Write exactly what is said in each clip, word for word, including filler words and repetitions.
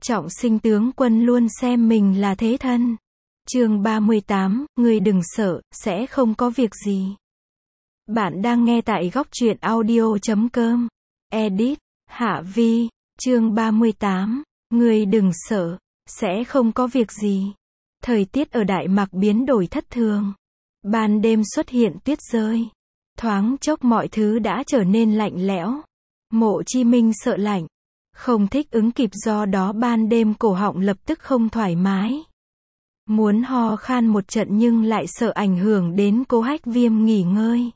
Trọng sinh tướng quân luôn xem mình là thế thân. Chương ba mươi tám, người đừng sợ, sẽ không có việc gì. Bạn đang nghe tại góc truyện audio chấm com. Edit, Hạ Vi, chương ba mươi tám, người đừng sợ, sẽ không có việc gì. Thời tiết ở Đại Mạc biến đổi thất thường. Ban đêm xuất hiện tuyết rơi. Thoáng chốc mọi thứ đã trở nên lạnh lẽo. Mộ Chi Minh sợ lạnh. Không thích ứng kịp, do đó ban đêm cổ họng lập tức không thoải mái. Muốn ho khan một trận nhưng lại sợ ảnh hưởng đến Cố Hách Viêm nghỉ ngơi.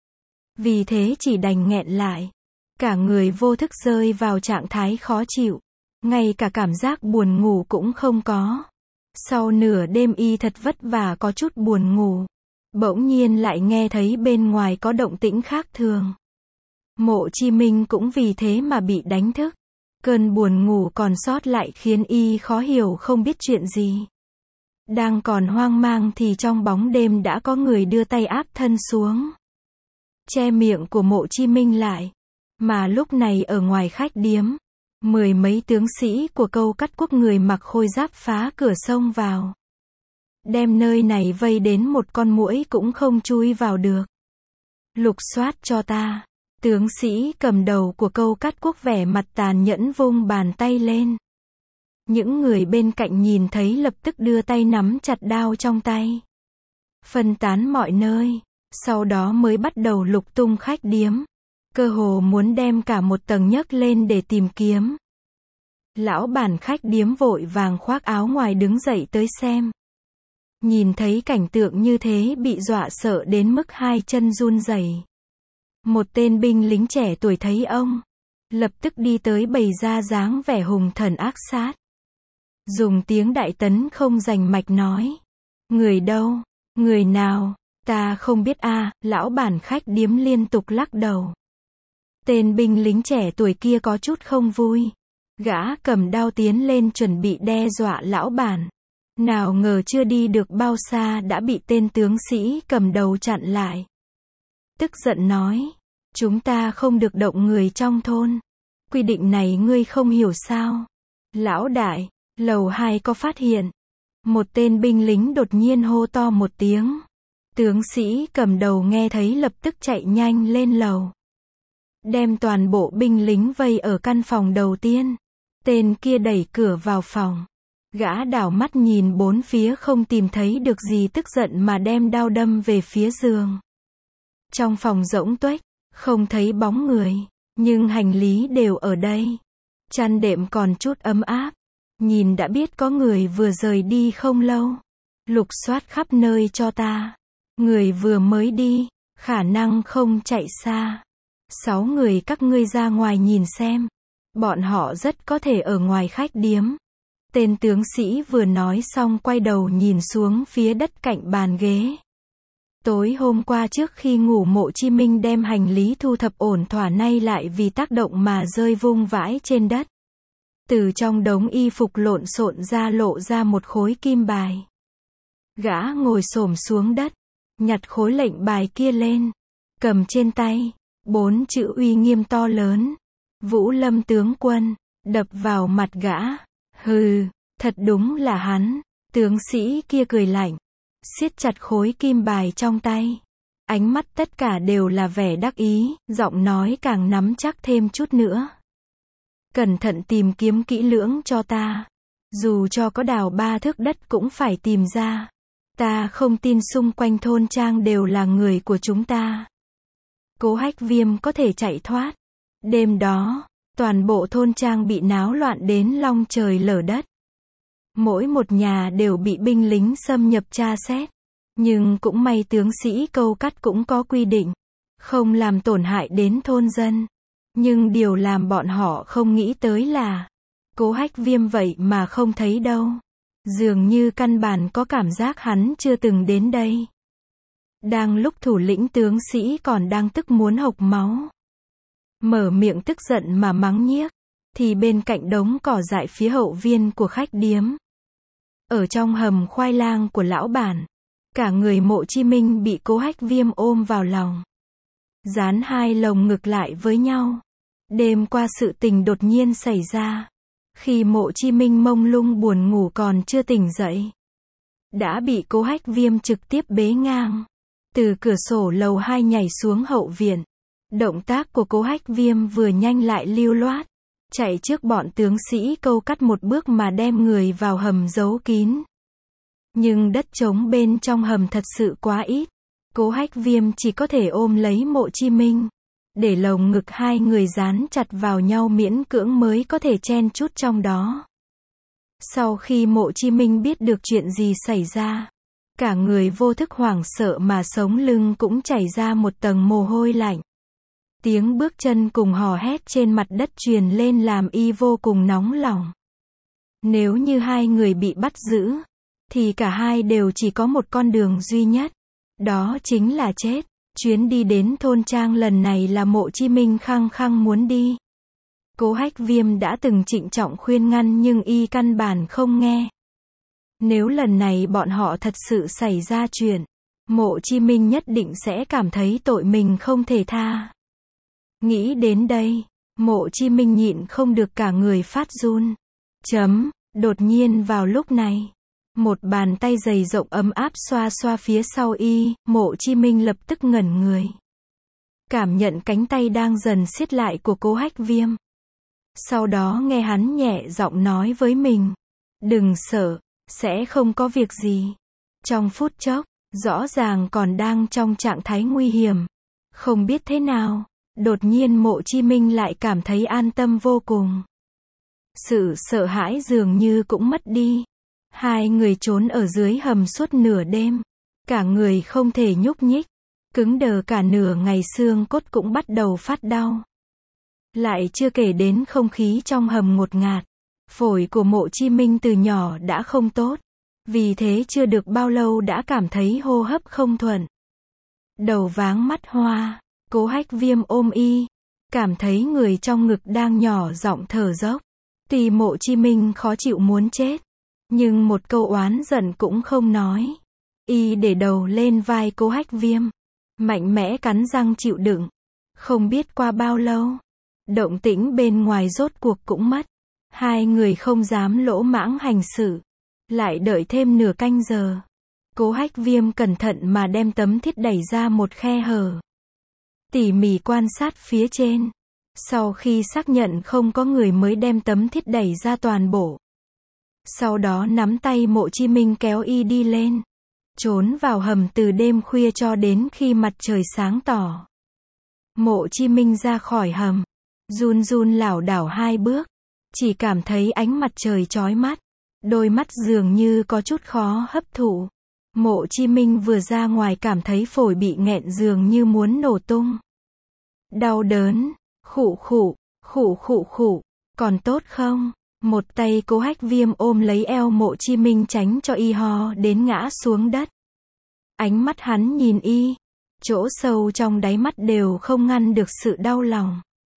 Vì thế chỉ đành nghẹn lại. Cả người vô thức rơi vào trạng thái khó chịu. Ngay cả cảm giác buồn ngủ cũng không có. Sau nửa đêm y thật vất vả có chút buồn ngủ. Bỗng nhiên lại nghe thấy bên ngoài có động tĩnh khác thường. Mộ Chi Minh cũng vì thế mà bị đánh thức. Cơn buồn ngủ còn sót lại khiến y khó hiểu không biết chuyện gì. Đang còn hoang mang thì trong bóng đêm đã có người đưa tay áp thân xuống. Che miệng của Mộ Chi Minh lại. Mà lúc này ở ngoài khách điếm, mười mấy tướng sĩ của Câu Cắt Quốc người mặc khôi giáp phá cửa xông vào. Đem nơi này vây đến một con muỗi cũng không chui vào được. Lục soát cho ta. Tướng sĩ cầm đầu của Câu Cắt Quốc vẻ mặt tàn nhẫn vung bàn tay lên. Những người bên cạnh nhìn thấy lập tức đưa tay nắm chặt đao trong tay. Phân tán mọi nơi. Sau đó mới bắt đầu lục tung khách điếm. Cơ hồ muốn đem cả một tầng nhấc lên để tìm kiếm. Lão bản khách điếm vội vàng khoác áo ngoài đứng dậy tới xem. Nhìn thấy cảnh tượng như thế bị dọa sợ đến mức hai chân run rẩy. Một tên binh lính trẻ tuổi thấy ông, lập tức đi tới bày ra dáng vẻ hùng thần ác sát. Dùng tiếng Đại Tấn không rành mạch nói. Người đâu? Người nào? Ta không biết a. À, lão bản khách điếm liên tục lắc đầu. Tên binh lính trẻ tuổi kia có chút không vui. Gã cầm đao tiến lên chuẩn bị đe dọa lão bản. Nào ngờ chưa đi được bao xa đã bị tên tướng sĩ cầm đầu chặn lại. Tức giận nói. Chúng ta không được động người trong thôn. Quy định này ngươi không hiểu sao? Lão đại, lầu hai có phát hiện. Một tên binh lính đột nhiên hô to một tiếng. Tướng sĩ cầm đầu nghe thấy lập tức chạy nhanh lên lầu. Đem toàn bộ binh lính vây ở căn phòng đầu tiên. Tên kia đẩy cửa vào phòng. Gã đảo mắt nhìn bốn phía không tìm thấy được gì, tức giận mà đem đao đâm về phía giường. Trong phòng rỗng tuếch, không thấy bóng người, nhưng hành lý đều ở đây. Chăn đệm còn chút ấm áp. Nhìn đã biết có người vừa rời đi không lâu. Lục soát khắp nơi cho ta. Người vừa mới đi, khả năng không chạy xa. Sáu người các ngươi ra ngoài nhìn xem. Bọn họ rất có thể ở ngoài khách điếm. Tên tướng sĩ vừa nói xong quay đầu nhìn xuống phía đất cạnh bàn ghế. Tối hôm qua trước khi ngủ Mộ Chi Minh đem hành lý thu thập ổn thỏa, nay lại vì tác động mà rơi vung vãi trên đất. Từ trong đống y phục lộn xộn ra lộ ra một khối kim bài. Gã ngồi xổm xuống đất, nhặt khối lệnh bài kia lên, cầm trên tay, bốn chữ uy nghiêm to lớn. Vũ Lâm tướng quân, đập vào mặt gã. Hừ, thật đúng là hắn. Tướng sĩ kia cười lạnh, siết chặt khối kim bài trong tay. Ánh mắt tất cả đều là vẻ đắc ý, giọng nói càng nắm chắc thêm chút nữa. Cẩn thận tìm kiếm kỹ lưỡng cho ta. Dù cho có đào ba thước đất cũng phải tìm ra. Ta không tin xung quanh thôn trang đều là người của chúng ta. Cố Hách Viêm có thể chạy thoát. Đêm đó, toàn bộ thôn trang bị náo loạn đến long trời lở đất. Mỗi một nhà đều bị binh lính xâm nhập tra xét. Nhưng cũng may tướng sĩ Câu Cắt cũng có quy định. Không làm tổn hại đến thôn dân. Nhưng điều làm bọn họ không nghĩ tới là Cố Hách Viêm vậy mà không thấy đâu. Dường như căn bản có cảm giác hắn chưa từng đến đây. Đang lúc thủ lĩnh tướng sĩ còn đang tức muốn hộc máu, mở miệng tức giận mà mắng nhiếc, thì bên cạnh đống cỏ dại phía hậu viên của khách điếm, ở trong hầm khoai lang của lão bản, cả người Mộ Chi Minh bị Cố Hách Viêm ôm vào lòng, dán hai lồng ngực lại với nhau. Đêm qua sự tình đột nhiên xảy ra. Khi Mộ Chi Minh mông lung buồn ngủ còn chưa tỉnh dậy, đã bị Cố Hách Viêm trực tiếp bế ngang, từ cửa sổ lầu hai nhảy xuống hậu viện. Động tác của Cố Hách Viêm vừa nhanh lại lưu loát, chạy trước bọn tướng sĩ câu cắt một bước mà đem người vào hầm giấu kín. Nhưng đất trống bên trong hầm thật sự quá ít, Cố Hách Viêm chỉ có thể ôm lấy Mộ Chi Minh, để lồng ngực hai người dán chặt vào nhau miễn cưỡng mới có thể chen chút trong đó. Sau khi Mộ Chi Minh biết được chuyện gì xảy ra, cả người vô thức hoảng sợ mà sống lưng cũng chảy ra một tầng mồ hôi lạnh. Tiếng bước chân cùng hò hét trên mặt đất truyền lên làm y vô cùng nóng lòng. Nếu như hai người bị bắt giữ, thì cả hai đều chỉ có một con đường duy nhất, đó chính là chết. Chuyến đi đến thôn trang lần này là Mộ Chi Minh khăng khăng muốn đi. Cố Hách Viêm đã từng trịnh trọng khuyên ngăn nhưng y căn bản không nghe. Nếu lần này bọn họ thật sự xảy ra chuyện, Mộ Chi Minh nhất định sẽ cảm thấy tội mình không thể tha. Nghĩ đến đây, Mộ Chi Minh nhịn không được cả người phát run. Chấm, đột nhiên vào lúc này, một bàn tay dày rộng ấm áp xoa xoa phía sau y, Mộ Chi Minh lập tức ngẩn người. Cảm nhận cánh tay đang dần siết lại của Cố Hách Viêm. Sau đó nghe hắn nhẹ giọng nói với mình, đừng sợ, sẽ không có việc gì. Trong phút chốc, rõ ràng còn đang trong trạng thái nguy hiểm. Không biết thế nào, đột nhiên Mộ Chi Minh lại cảm thấy an tâm vô cùng. Sự sợ hãi dường như cũng mất đi. Hai người trốn ở dưới hầm suốt nửa đêm. Cả người không thể nhúc nhích. Cứng đờ cả nửa ngày, xương cốt cũng bắt đầu phát đau. Lại chưa kể đến không khí trong hầm ngột ngạt. Phổi của Mộ Chi Minh từ nhỏ đã không tốt. Vì thế chưa được bao lâu đã cảm thấy hô hấp không thuận. Đầu váng mắt hoa, Cố Hách Viêm ôm y. Cảm thấy người trong ngực đang nhỏ giọng thở dốc. Tuy Mộ Chi Minh khó chịu muốn chết, nhưng một câu oán giận cũng không nói. Y để đầu lên vai Cố Hách Viêm, mạnh mẽ cắn răng chịu đựng. Không biết qua bao lâu, động tĩnh bên ngoài rốt cuộc cũng mất. Hai người không dám lỗ mãng hành sự. Lại đợi thêm nửa canh giờ. Cố Hách Viêm cẩn thận mà đem tấm thiết đẩy ra một khe hở. Tỉ mỉ quan sát phía trên. Sau khi xác nhận không có người mới đem tấm thiết đẩy ra toàn bộ. Sau đó nắm tay Mộ Chi Minh kéo y đi lên. Trốn vào hầm từ đêm khuya cho đến khi mặt trời sáng tỏ. Mộ Chi Minh ra khỏi hầm. Run run lảo đảo hai bước. Chỉ cảm thấy ánh mặt trời chói mắt. Đôi mắt dường như có chút khó hấp thụ. Mộ Chi Minh vừa ra ngoài cảm thấy phổi bị nghẹn dường như muốn nổ tung. Đau đớn. Khụ khụ, khụ khụ khụ. Còn tốt không? Một tay Cố Hách Viêm ôm lấy eo Mộ Chi Minh tránh cho y ho đến ngã xuống đất. Ánh mắt hắn nhìn y. Chỗ sâu trong đáy mắt đều không ngăn được sự đau lòng.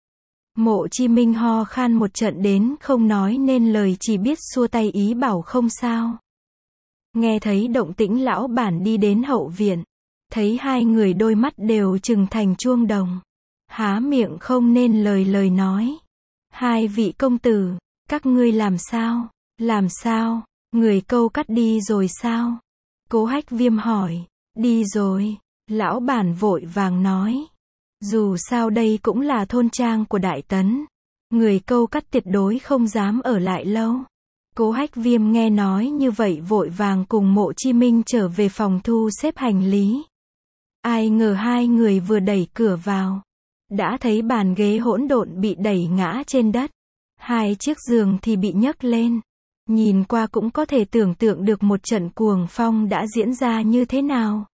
Mộ Chi Minh ho khan một trận đến không nói nên lời, chỉ biết xua tay ý bảo không sao. Nghe thấy động tĩnh lão bản đi đến hậu viện. Thấy hai người đôi mắt đều trừng thành chuông đồng. Há miệng không nên lời lời nói. Hai vị công tử, các ngươi làm sao? Làm sao? Người câu cắt đi rồi sao? Cố Hách Viêm hỏi. Đi rồi. Lão bản vội vàng nói. Dù sao đây cũng là thôn trang của Đại Tấn. Người câu cắt tuyệt đối không dám ở lại lâu. Cố Hách Viêm nghe nói như vậy vội vàng cùng Mộ Chi Minh trở về phòng thu xếp hành lý. Ai ngờ hai người vừa đẩy cửa vào, đã thấy bàn ghế hỗn độn bị đẩy ngã trên đất. Hai chiếc giường thì bị nhấc lên. Nhìn qua cũng có thể tưởng tượng được một trận cuồng phong đã diễn ra như thế nào.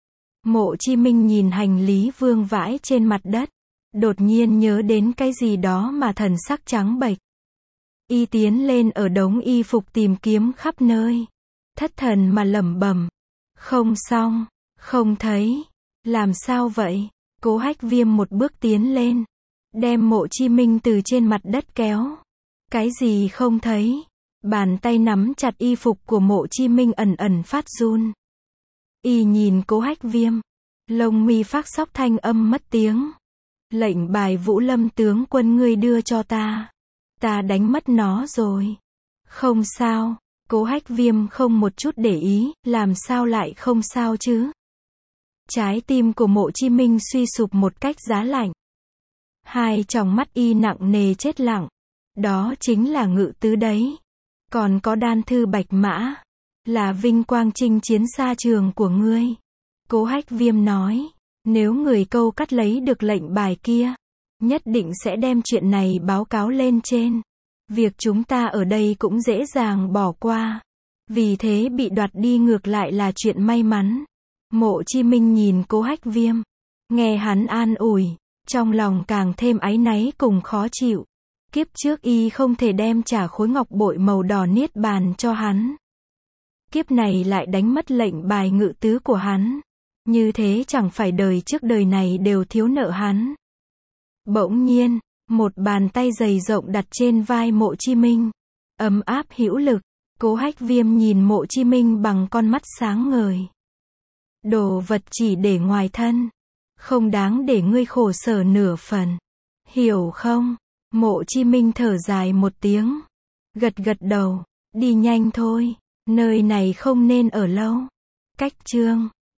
Mộ Chi Minh nhìn hành lý vương vãi trên mặt đất. Đột nhiên nhớ đến cái gì đó mà thần sắc trắng bệch. Y tiến lên ở đống y phục tìm kiếm khắp nơi. Thất thần mà lẩm bẩm. Không xong, không thấy. Làm sao vậy? Cố Hách Viêm một bước tiến lên. Đem Mộ Chi Minh từ trên mặt đất kéo. Cái gì không thấy? Bàn tay nắm chặt y phục của Mộ Chi Minh ẩn ẩn phát run. Y nhìn Cố Hách Viêm. Lông mi phác sóc thanh âm mất tiếng. Lệnh bài Vũ Lâm tướng quân ngươi đưa cho ta. Ta đánh mất nó rồi. Không sao. Cố Hách Viêm không một chút để ý, làm sao lại không sao chứ? Trái tim của Mộ Chi Minh suy sụp một cách giá lạnh. Hai tròng mắt y nặng nề chết lặng. Đó chính là Ngự Tứ đấy. Còn có đan thư bạch mã. Là vinh quang chinh chiến xa trường của ngươi. Cố Hách Viêm nói. Nếu người Câu Cắt lấy được lệnh bài kia, nhất định sẽ đem chuyện này báo cáo lên trên. Việc chúng ta ở đây cũng dễ dàng bỏ qua. Vì thế bị đoạt đi ngược lại là chuyện may mắn. Mộ Chi Minh nhìn Cố Hách Viêm. Nghe hắn an ủi. Trong lòng càng thêm áy náy cùng khó chịu. Kiếp trước y không thể đem trả khối ngọc bội màu đỏ niết bàn cho hắn. Kiếp này lại đánh mất lệnh bài ngự tứ của hắn. Như thế chẳng phải đời trước đời này đều thiếu nợ hắn. Bỗng nhiên, một bàn tay dày rộng đặt trên vai Mộ Chi Minh. Ấm áp hữu lực. Cố Hách Viêm nhìn Mộ Chi Minh bằng con mắt sáng ngời. Đồ vật chỉ để ngoài thân. Không đáng để ngươi khổ sở nửa phần. Hiểu không? Mộ Chi Minh thở dài một tiếng. Gật gật đầu. Đi nhanh thôi. Nơi này không nên ở lâu. Cách chương